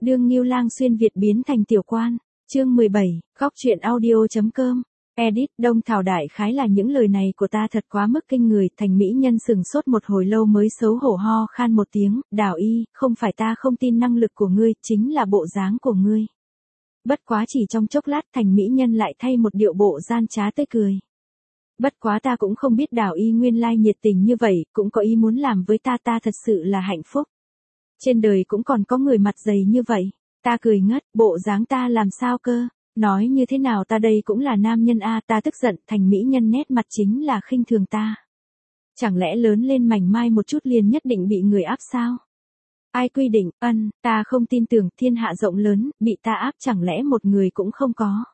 Đương Ngưu Lang xuyên Việt biến thành tiểu quan. Chương 17, góc truyện audio.com. Edit. Đông Thảo đại khái là những lời này của ta thật quá mức kinh người. Thành mỹ nhân sừng sốt một hồi lâu mới xấu hổ ho khan một tiếng. Đào y, không phải ta không tin năng lực của ngươi, chính là bộ dáng của ngươi. Bất quá chỉ trong chốc lát thành mỹ nhân lại thay một điệu bộ gian trá tươi cười. Bất quá ta cũng không biết Đào y nguyên lai nhiệt tình như vậy, cũng có ý muốn làm với ta thật sự là hạnh phúc. Trên đời cũng còn có người mặt dày như vậy. Ta cười ngất, bộ dáng ta làm sao cơ? Nói như thế nào ta đây cũng là nam nhân a. Ta tức giận, thành mỹ nhân nét mặt chính là khinh thường ta. Chẳng lẽ lớn lên mảnh mai một chút liền nhất định bị người áp sao? Ai quy định? Ta không tin tưởng, thiên hạ rộng lớn, bị ta áp chẳng lẽ một người cũng không có.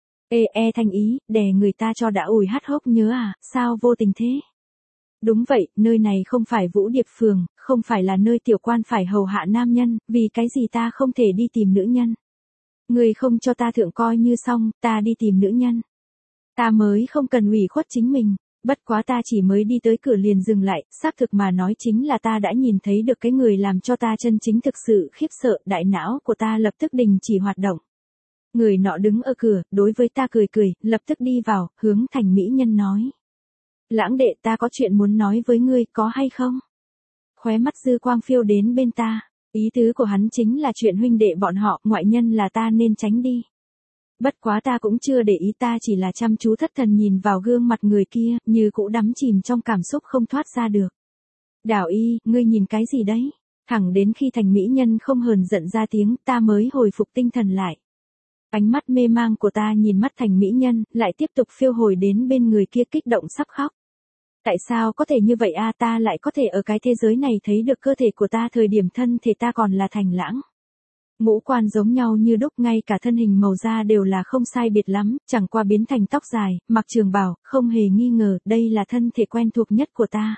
Thanh ý, đè người ta cho đã ủi hắt hốc nhớ à, sao vô tình thế? Đúng vậy, nơi này không phải Vũ Điệp Phường, không phải là nơi tiểu quan phải hầu hạ nam nhân, vì cái gì ta không thể đi tìm nữ nhân. Người không cho ta thượng coi như xong, ta đi tìm nữ nhân. Ta mới không cần ủy khuất chính mình, bất quá ta chỉ mới đi tới cửa liền dừng lại, xác thực mà nói chính là ta đã nhìn thấy được cái người làm cho ta chân chính thực sự khiếp sợ, đại não của ta lập tức đình chỉ hoạt động. Người nọ đứng ở cửa, đối với ta cười cười, lập tức đi vào, hướng thành mỹ nhân nói. Lãng đệ, ta có chuyện muốn nói với ngươi, có hay không? Khóe mắt dư quang phiêu đến bên ta. Ý tứ của hắn chính là chuyện huynh đệ bọn họ, ngoại nhân là ta nên tránh đi. Bất quá ta cũng chưa để ý, ta chỉ là chăm chú thất thần nhìn vào gương mặt người kia, như cũ đắm chìm trong cảm xúc không thoát ra được. Đào y, ngươi nhìn cái gì đấy? Thẳng đến khi thành mỹ nhân không hờn giận ra tiếng, ta mới hồi phục tinh thần lại. Ánh mắt mê mang của ta nhìn mắt thành mỹ nhân, lại tiếp tục phiêu hồi đến bên người kia kích động sắp khóc. Tại sao có thể như vậy a? Ta lại có thể ở cái thế giới này thấy được cơ thể của ta thời điểm thân thể ta còn là thành lãng. Ngũ quan giống nhau như đúc, ngay cả thân hình màu da đều là không sai biệt lắm, chẳng qua biến thành tóc dài, mặc trường bào, không hề nghi ngờ, đây là thân thể quen thuộc nhất của ta.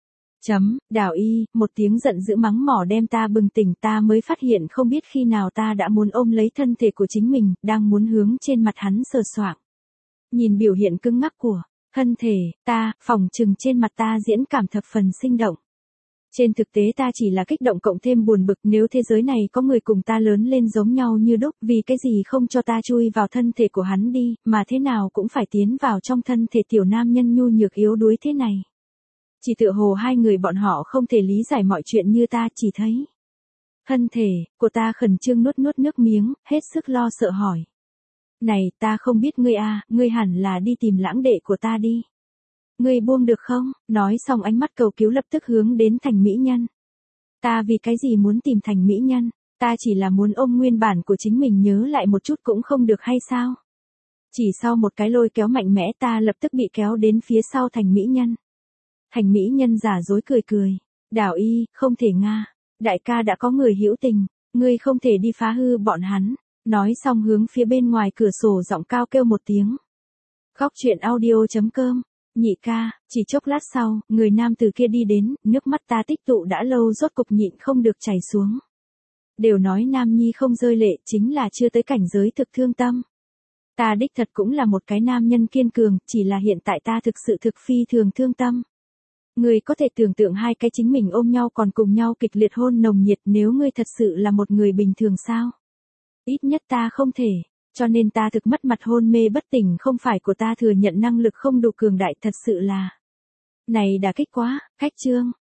Đào y, một tiếng giận dữ mắng mỏ đem ta bừng tỉnh, ta mới phát hiện không biết khi nào ta đã muốn ôm lấy thân thể của chính mình, đang muốn hướng trên mặt hắn sờ soạng. Nhìn biểu hiện cứng ngắc của thân thể, ta, phỏng chừng trên mặt ta diễn cảm thập phần sinh động. Trên thực tế ta chỉ là kích động cộng thêm buồn bực, nếu thế giới này có người cùng ta lớn lên giống nhau như đúc, vì cái gì không cho ta chui vào thân thể của hắn đi, mà thế nào cũng phải tiến vào trong thân thể tiểu nam nhân nhu nhược yếu đuối thế này. Chỉ tựa hồ hai người bọn họ không thể lý giải mọi chuyện như ta, chỉ thấy thân thể của ta khẩn trương nuốt nước miếng, hết sức lo sợ hỏi. Này, ta không biết ngươi a, ngươi hẳn là đi tìm lãng đệ của ta đi. Ngươi buông được không? Nói xong ánh mắt cầu cứu lập tức hướng đến thành mỹ nhân. Ta vì cái gì muốn tìm thành mỹ nhân? Ta chỉ là muốn ôm nguyên bản của chính mình nhớ lại một chút cũng không được hay sao? Chỉ sau một cái lôi kéo mạnh mẽ ta lập tức bị kéo đến phía sau thành mỹ nhân. Thành mỹ nhân giả dối cười cười. Đào y, không thể nga. Đại ca đã có người hữu tình, ngươi không thể đi phá hư bọn hắn. Nói xong hướng phía bên ngoài cửa sổ giọng cao kêu một tiếng. Góc truyện audio.com. Nhị ca, chỉ chốc lát sau, người nam từ kia đi đến, nước mắt ta tích tụ đã lâu rốt cục nhịn không được chảy xuống. Đều nói nam nhi không rơi lệ chính là chưa tới cảnh giới thực thương tâm. Ta đích thật cũng là một cái nam nhân kiên cường, chỉ là hiện tại ta thực sự thực phi thường thương tâm. Người có thể tưởng tượng hai cái chính mình ôm nhau còn cùng nhau kịch liệt hôn nồng nhiệt, nếu ngươi thật sự là một người bình thường sao? Ít nhất ta không thể. Cho nên ta thực mất mặt hôn mê bất tỉnh, không phải của ta thừa nhận năng lực không đủ cường đại, thật sự là. Này đả kích quá, khách trương.